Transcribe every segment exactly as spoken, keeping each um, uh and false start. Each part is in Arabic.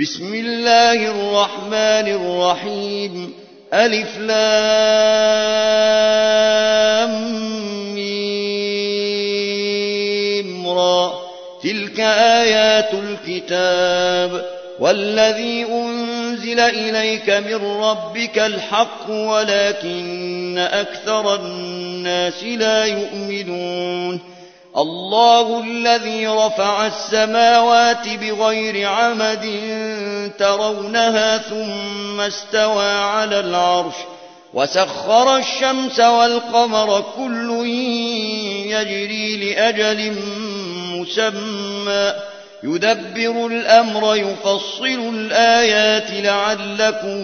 بسم الله الرحمن الرحيم ألف لام ميم را تلك آيات الكتاب والذي أنزل إليك من ربك الحق ولكن أكثر الناس لا يؤمنون الله الذي رفع السماوات بغير عمد ترونها ثم استوى على العرش وسخر الشمس والقمر كل يجري لأجل مسمى يدبر الأمر يفصل الآيات لعلكم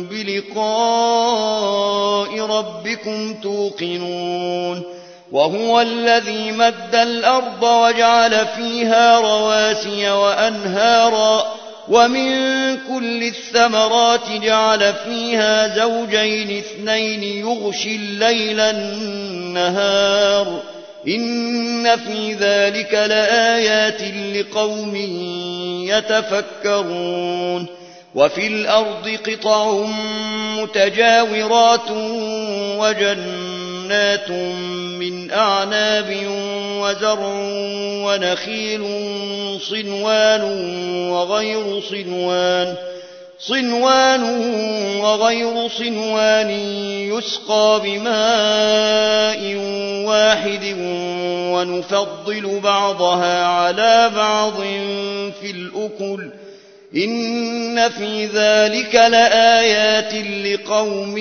بلقاء ربكم توقنون وهو الذي مد الأرض وجعل فيها رواسي وأنهارا ومن كل الثمرات جعل فيها زوجين اثنين يغشي الليل النهار إن في ذلك لآيات لقوم يتفكرون وفي الأرض قطع متجاورات وجنات من أعناب وزرع ونخيل صنوان وغير صنوان صنوان وغير صنوان يسقى بماء واحد ونفضل بعضها على بعض في الأكل إن في ذلك لآيات لقوم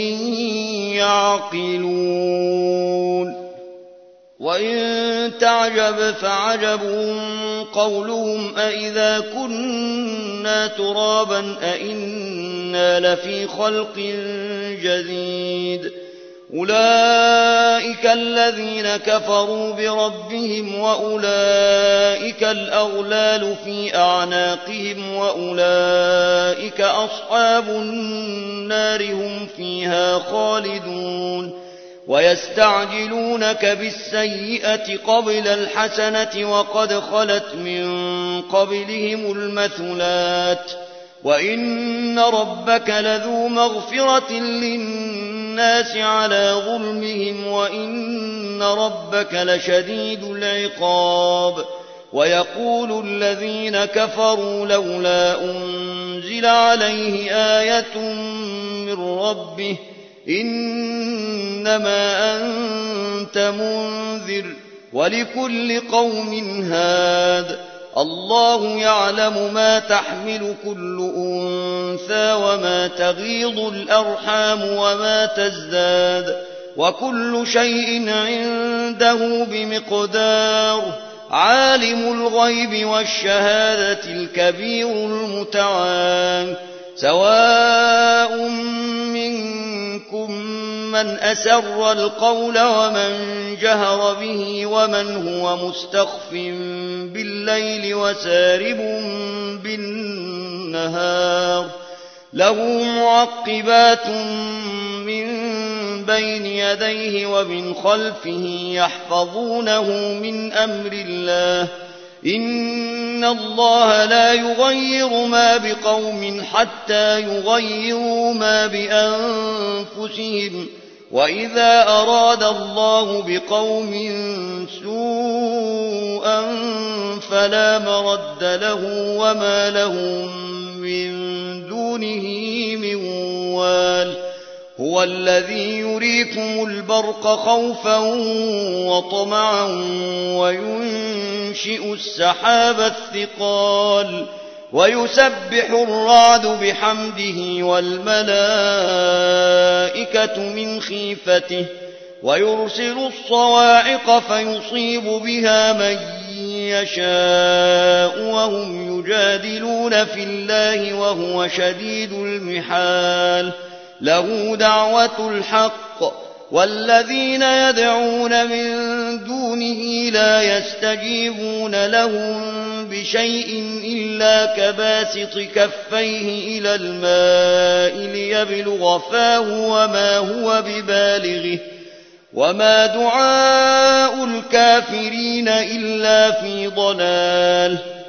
يعقلون وإن تعجب فعجب قولهم أإذا كنا ترابا أإنا لفي خلق جديد أولئك الذين كفروا بربهم وأولئك الأغلال في أعناقهم وأولئك أصحاب النار هم فيها خالدون ويستعجلونك بالسيئة قبل الحسنة وقد خلت من قبلهم المثلات وإن ربك لذو مغفرة للناس على ظلمهم وإن ربك لشديد العقاب ويقول الذين كفروا لولا أنزل عليه آية من ربه إنما أنت منذر ولكل قوم هاد الله يعلم ما تحمل كل أنثى وما تغيض الأرحام وما تزداد وكل شيء عنده بمقدار عالم الغيب والشهادة الكبير المتعال سواء منكم من أسر القول ومن جهر به ومن هو مستخف بالليل وسارب بالنهار له معقبات من بين يديه ومن خلفه يحفظونه من أمر الله إن الله لا يغير ما بقوم حتى يغيروا ما بأنفسهم وإذا أراد الله بقوم سوءا فلا مرد له وما لهم من دونه من وال هو الذي يريكم البرق خوفا وطمعا وينشئ السحاب الثقال ويسبح الرعد بحمده والملائكة من خيفته ويرسل الصواعق فيصيب بها من يشاء وهم يجادلون في الله وهو شديد المحال له دعوة الحق والذين يدعون من دونه لا يستجيبون لهم بشيء إلا كباسط كفيه إلى الماء ليبلغ فاه وما هو ببالغه وما دعاء الكافرين إلا في ضلال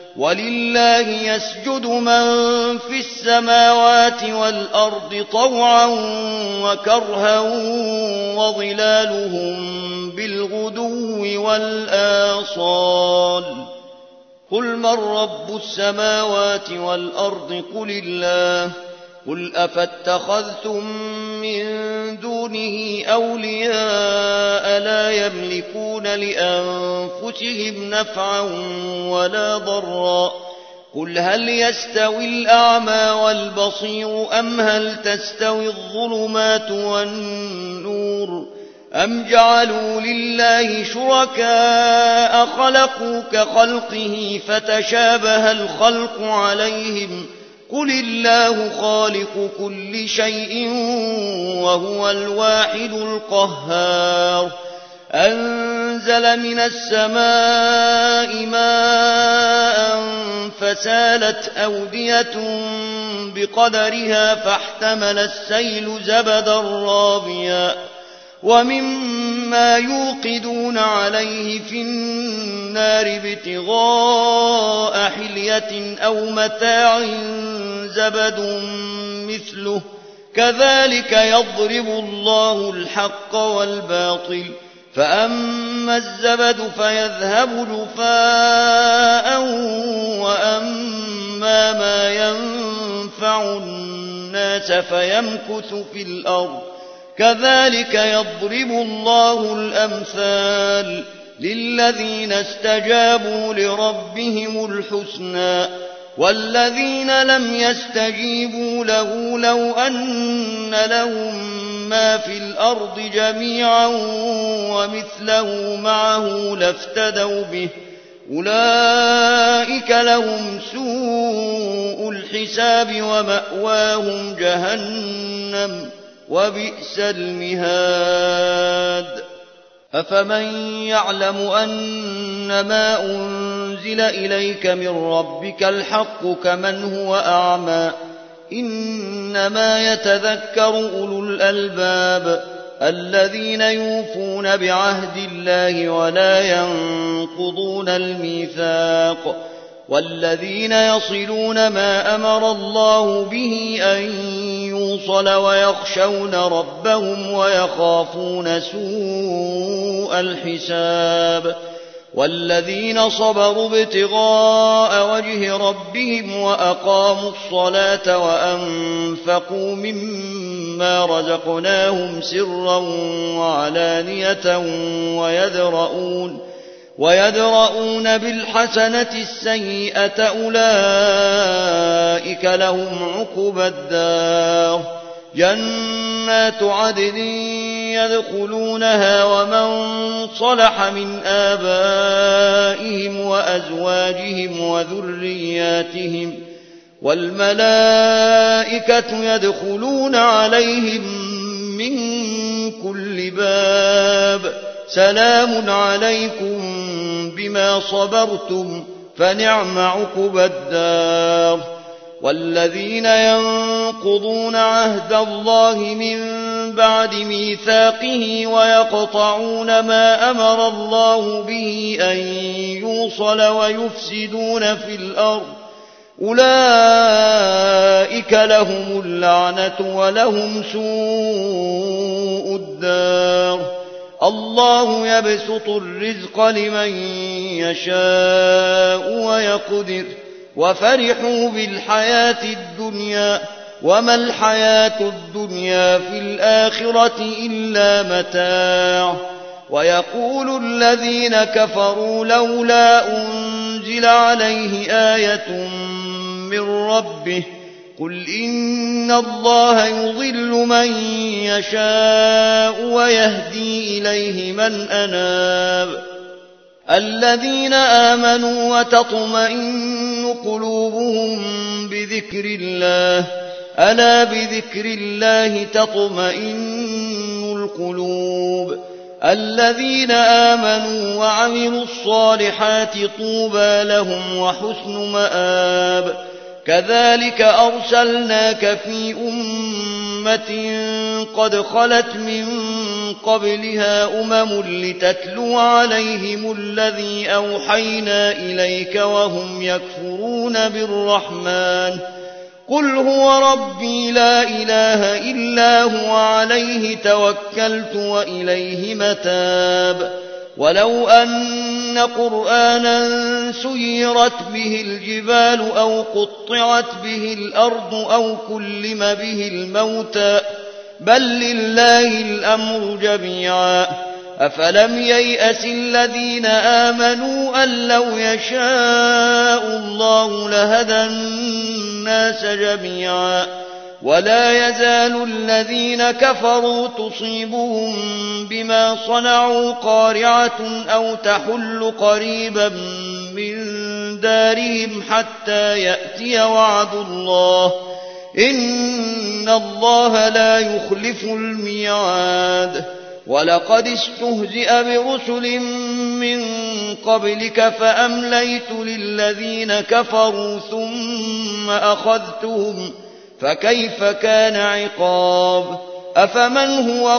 ولله يسجد من في السماوات والأرض طوعا وكرها وظلالهم بالغدو والآصال قل من رب السماوات والأرض قل الله قل أفاتخذتم من دونه أولياء لا يملكون لأنفسهم نفعا ولا ضرا قل هل يستوي الأعمى والبصير أم هل تستوي الظلمات والنور أم جعلوا لله شركاء خلقوا كخلقه فتشابه الخلق عليهم قل الله خالق كل شيء وهو الواحد القهار أنزل من السماء ماء فسالت أودية بقدرها فاحتمل السيل زبدا رابيا ومما يوقدون عليه في النار ابتغاء حلية أو متاع زبد مثله كذلك يضرب الله الحق والباطل فأما الزبد فيذهب جفاء وأما ما ينفع الناس فيمكث في الأرض كذلك يضرب الله الأمثال للذين استجابوا لربهم الحسنى والذين لم يستجيبوا له لو أن لهم ما في الأرض جميعا ومثله معه لافتدوا به أولئك لهم سوء الحساب ومأواهم جهنم وبئس المهاد أفمن يعلم أن ما أنزل إليك من ربك الحق كمن هو أعمى إنما يتذكر أولو الألباب الذين يوفون بعهد الله ولا ينقضون الميثاق والذين يصلون ما أمر الله به أن يوصل ويخشون ربهم ويخافون سوء الحساب والذين صبروا ابتغاء وجه ربهم وأقاموا الصلاة وأنفقوا مما رزقناهم سرا وعلانية ويدرؤون ويدرؤون بالحسنة السيئة أولئك لهم عقبى الدار جنات عدن يدخلونها ومن صلح من آبائهم وأزواجهم وذرياتهم والملائكة يدخلون عليهم من كل باب سلام عليكم بما صبرتم فنعم عقبى الدار والذين ينقضون عهد الله من بعد ميثاقه ويقطعون ما أمر الله به أن يوصل ويفسدون في الأرض أولئك لهم اللعنة ولهم سوء الدار الله يبسط الرزق لمن يشاء ويقدر وفرحوا بالحياة الدنيا وما الحياة الدنيا في الآخرة إلا متاع ويقول الذين كفروا لولا أنزل عليه آية من ربه قل إن الله يضل من يشاء ويهدي إليه من أناب الذين آمنوا وتطمئن قلوبهم بذكر الله ألا بذكر الله تطمئن القلوب الذين آمنوا وعملوا الصالحات طوبى لهم وحسن مآب كذلك أرسلناك في أمة قد خلت من قبلها أمم لتتلو عليهم الذي أوحينا إليك وهم يكفرون بالرحمن قل هو ربي لا إله إلا هو عليه توكلت وإليه متاب ولو أن قرآنا سيرت به الجبال أو قطعت به الأرض أو كلم به الموتى بل لله الأمر جميعا أفلم ييأس الذين آمنوا أن لو يشاء الله لهدى الناس جميعا ولا يزال الذين كفروا تصيبهم بما صنعوا قارعة أو تحل قريبا من دارهم حتى يأتي وعد الله إن الله لا يخلف الميعاد ولقد استهزئ برسل من قبلك فأمليت للذين كفروا ثم أخذتهم فكيف كان عقاب أفمن هو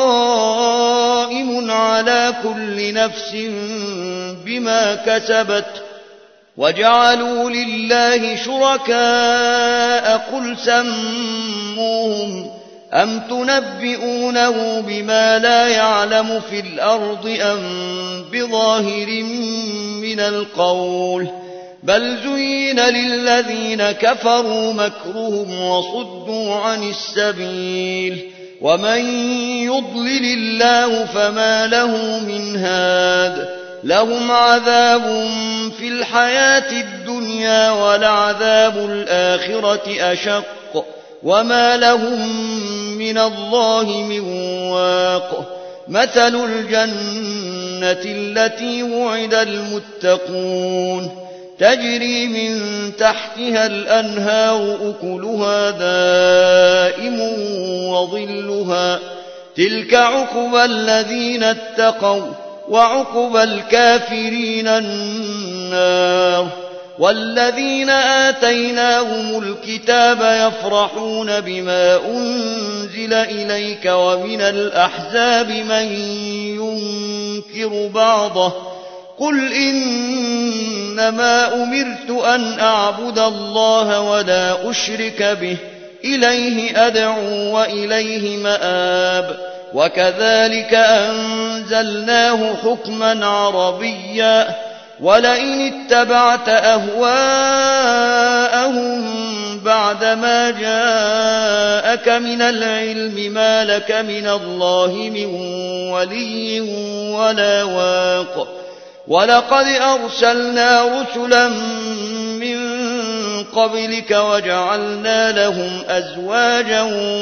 قائم على كل نفس بما كسبت وجعلوا لله شركاء قل سموهم أم تنبئونه بما لا يعلم في الأرض أم بظاهر من القول بل زين للذين كفروا مكرهم وصدوا عن السبيل ومن يضلل الله فما له من هاد لهم عذاب في الحياة الدنيا ولعذاب الآخرة أشق وما لهم من الله من واق مثل الجنة التي وعد المتقون تجري من تحتها الأنهار أكلها دائم وظلها تلك عقبى الذين اتقوا وعقبى الكافرين النار والذين آتيناهم الكتاب يفرحون بما أنزل إليك ومن الأحزاب من ينكر بعضه قل إنما أمرت أن أعبد الله ولا أشرك به إليه أدعو وإليه مآب وكذلك أنزلناه حكما عربيا ولئن اتبعت أهواءهم بعدما جاءك من العلم ما لك من الله من ولي ولا واق ولقد أرسلنا رسلا من قبلك وجعلنا لهم أزواجا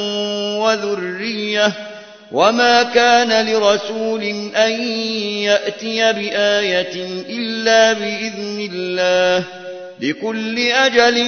وذرية وما كان لرسول أن يأتي بآية إلا بإذن الله لكل أجل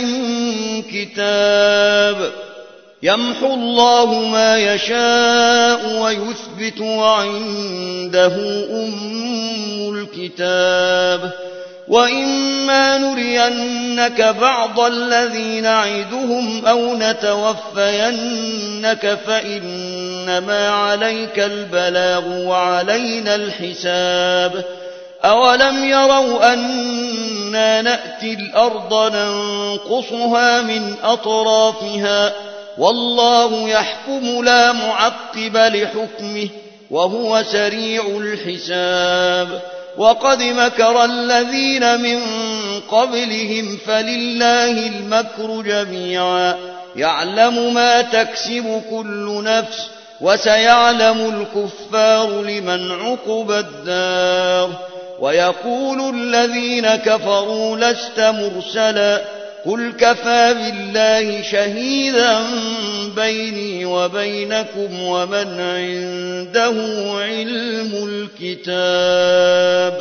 كتاب يمحو الله ما يشاء ويثبت وعنده أم الكتاب وإما نرينك بعض الذي نعدهم أو نتوفينك فإنما عليك البلاغ وعلينا الحساب أولم يروا أنا نأتي الأرض ننقصها من أطرافها والله يحكم لا معقب لحكمه وهو سريع الحساب وقد مكر الذين من قبلهم فلله المكر جميعا يعلم ما تكسب كل نفس وسيعلم الكفار لمن عقبى الدار ويقول الذين كفروا لست مرسلا قل كفى بالله شهيدا بيني وبينكم ومن عنده علم الكتاب